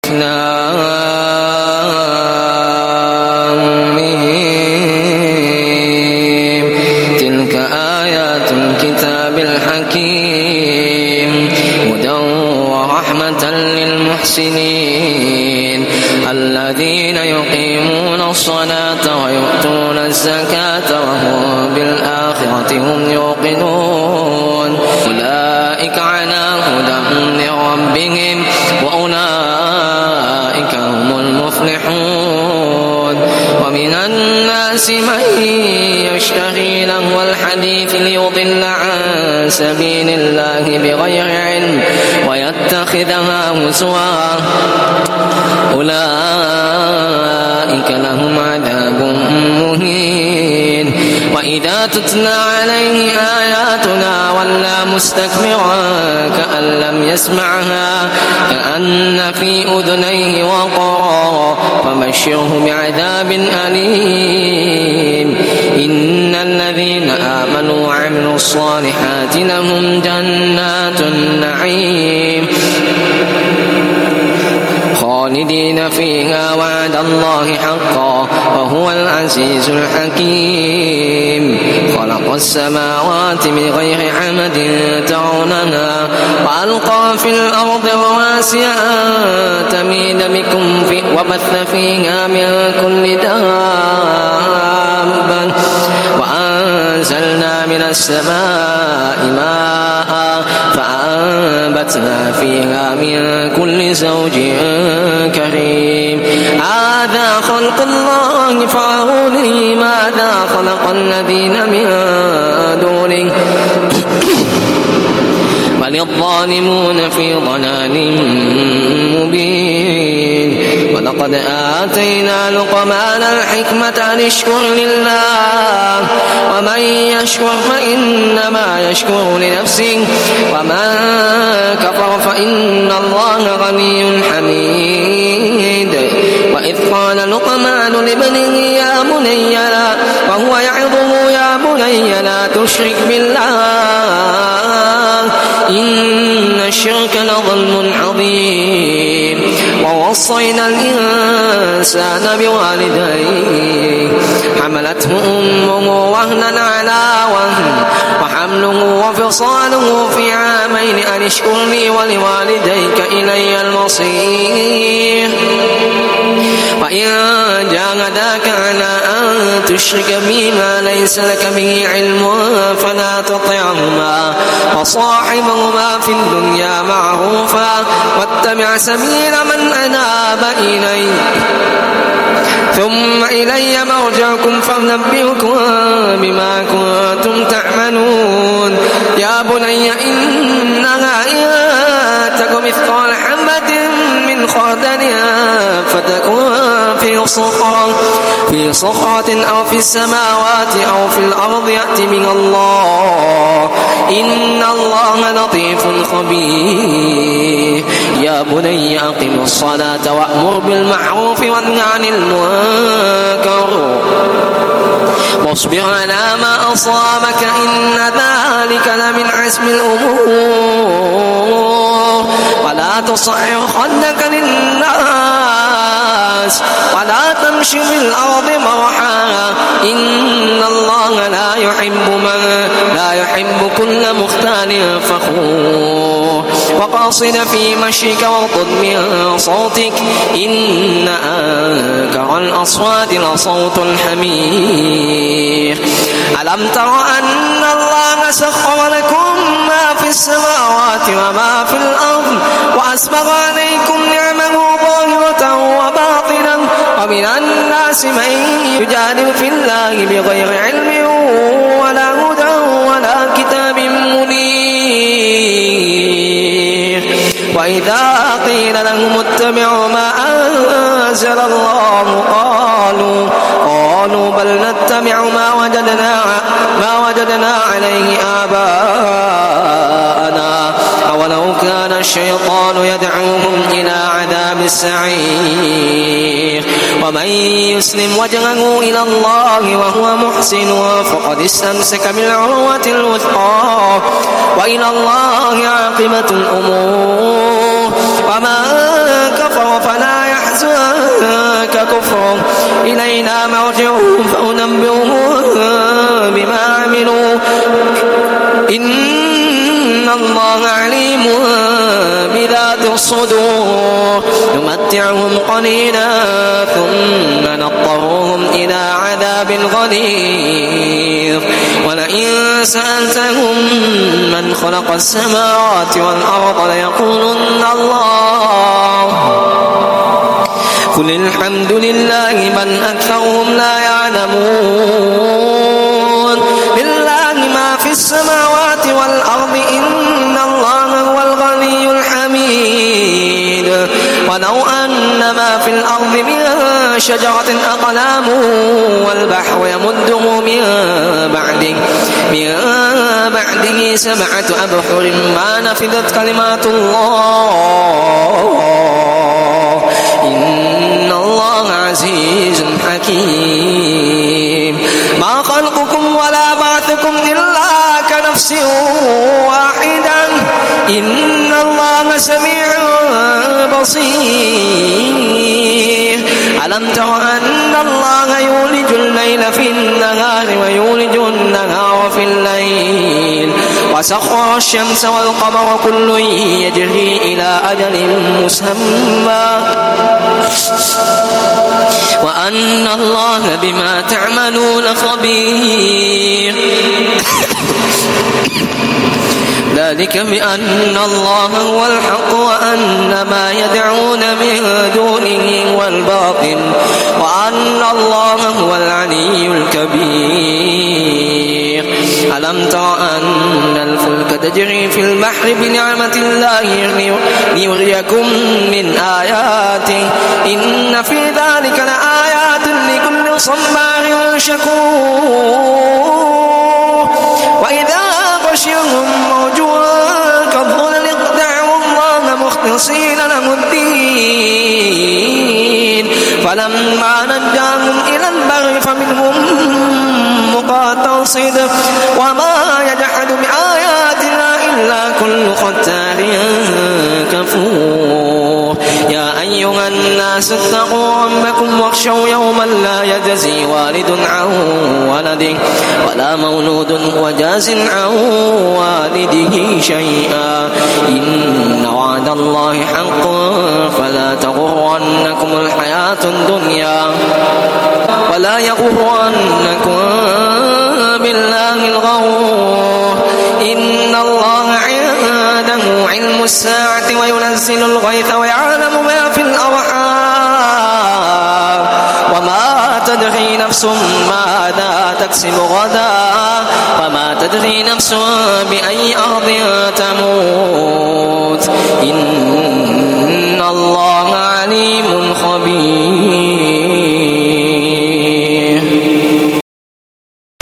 تلك آيات الكتاب الحكيم هدى ورحمة للمحسنين الذين يقيمون الصلاة ويؤتون الزكاة وهم بالآخرة هم يوقنون أولئك على هدى من ربهم وأولئك هم المفلحون ومن الناس من يشتري لهو الحديث ليضل عن سبيل الله بغير علم ويتخذها هزوا أولئك لهم عذاب مهين وإذا تتلى عليه آياتنا ولى مستكبرا كأن لم يسمعها كأن في أذنيه وقرا فبشره بعذاب أليم إن الذين آمنوا وعملوا الصالحات لهم جنات النعيم خالدين فيها وعد الله حقا وهو العزيز الحكيم خلق السماوات بغير عمد ترونها وألقى في الأرض رواسي أن تميد بكم وبث فيها من كل دابة وأنزلنا من السماء ماء فأنبتنا فيها من كل زوج كريم هذا خلق الله فأروني ماذا خلق الذين من دونه بل الظالمون في ضلال مبين ولقد آتينا لقمان الحكمة أن اشكر لله ومن يشكر فإنما يشكر لنفسه ومن كفر فإن الله غني حميد وإذ قال لقمان لابنه يا بني لا وهو يعظه يا بني لا تشرك بالله إن الشرك لظلم عظيم ووصينا الإنسان بوالديه حملته أمه وهنا على وهن وحمله وفصاله في عامين أن اشكر لي ولوالديك إلي المصير وإن جاهداك على أن تشرك بما ليس لك به علم فلا تطعهما وصاحبهما في الدنيا معروفا واتبع سبيل من أناب إلي ثم إلي مرجعكم فأنبئكم بما كنتم تعملون يا بني إنها إن تك مثقال حبة من خردل فتكون في صخرة أو في السماوات أو في الأرض يأتي بها الله إن الله لطيف خبير يا بني أقم الصلاة وأمر بالمعروف وانه عن المنكر واصبر على ما أصابك إن ذلك لمن عزم الأمور ولا تصعر خدك للناس ولا تمشي في الأرض مرحا إن الله لا يحب كل مختال فخور وقاصد في مشيك واغضض من صوتك إن أنكر الأصوات لصوت الحمير ألم تر أن الله سخر لكم ما في السماوات وما في الأرض وأسبغ عليكم نعمه ظاهرة وباطنة ومن الناس من يجادل في الله بغير علم ولا هدى ولا كتاب منير وإذا قيل لهم اتبعوا ما أنزل الله قالوا بل نتبع ما وجدنا عليه آباءنا أولو كان الشيطان يدعوهم إلى عذاب السعير ومن يسلم وجهه إلى الله وهو محسن فقد استمسك بالعروة الوثقى وإلى الله عاقبة الأمور وما كفر فلا أعينهم فأنبئهم بما عملوا إن الله عليم بذات الصدور نمتعهم قليلا ثم نضطرهم إلى عذاب غليظ ولئن سألتهم من خلق السماوات والأرض ليقولن الله قل الحمد لله بل أكثرهم لا يعلمون لله ما في السماوات والأرض إن الله هو الغني الحميد ولو أن ما في الأرض من شجرة أقلام والبحر يمده من بعده 7 أبحر ما نفذت كلمات الله إن الله عزيز حكيم ما خلقكم ولا بعثكم إلا كنفس واحدة إن الله سميع بصير ألم تر أن الله يولج الليل في النهار ويولج النهار في الليل وسخر الشمس والقمر كل يجري إلى أجل مسمى وأن الله بما تعملون خبير ذلك بأن الله هو الحق وأن ما يدعون من دونه هو الباطل وأن الله هو العلي الكبير ألم تر أن الفلك تجري في البحر بنعمة الله ليريكم من آياته إن في ذلك لآيات لكل صبار شكور وإذا غشيهم موج كالظلل دعوا الله مخلصين له الدين فلما نجاهم إلى البر فمنهم مقتصد وما يجحد بآياتنا إلا كل ختار كفور يا أيها الناس اتقوا ربكم واخشوا يوما لا يجزي والد عن ولده ولا مولود هو جاز عن والده شيئا إن وعد الله حق فلا تغرنكم الحياة الدنيا ولا يغرنكم بالله الغرور إن الله عنده علم الساعة وينزل الغيث ويعلم ما في الأرحام وما تدري نفس ماذا تكسب غدا وما تدري نفس بأي أرض تموت إن الله عليم خبير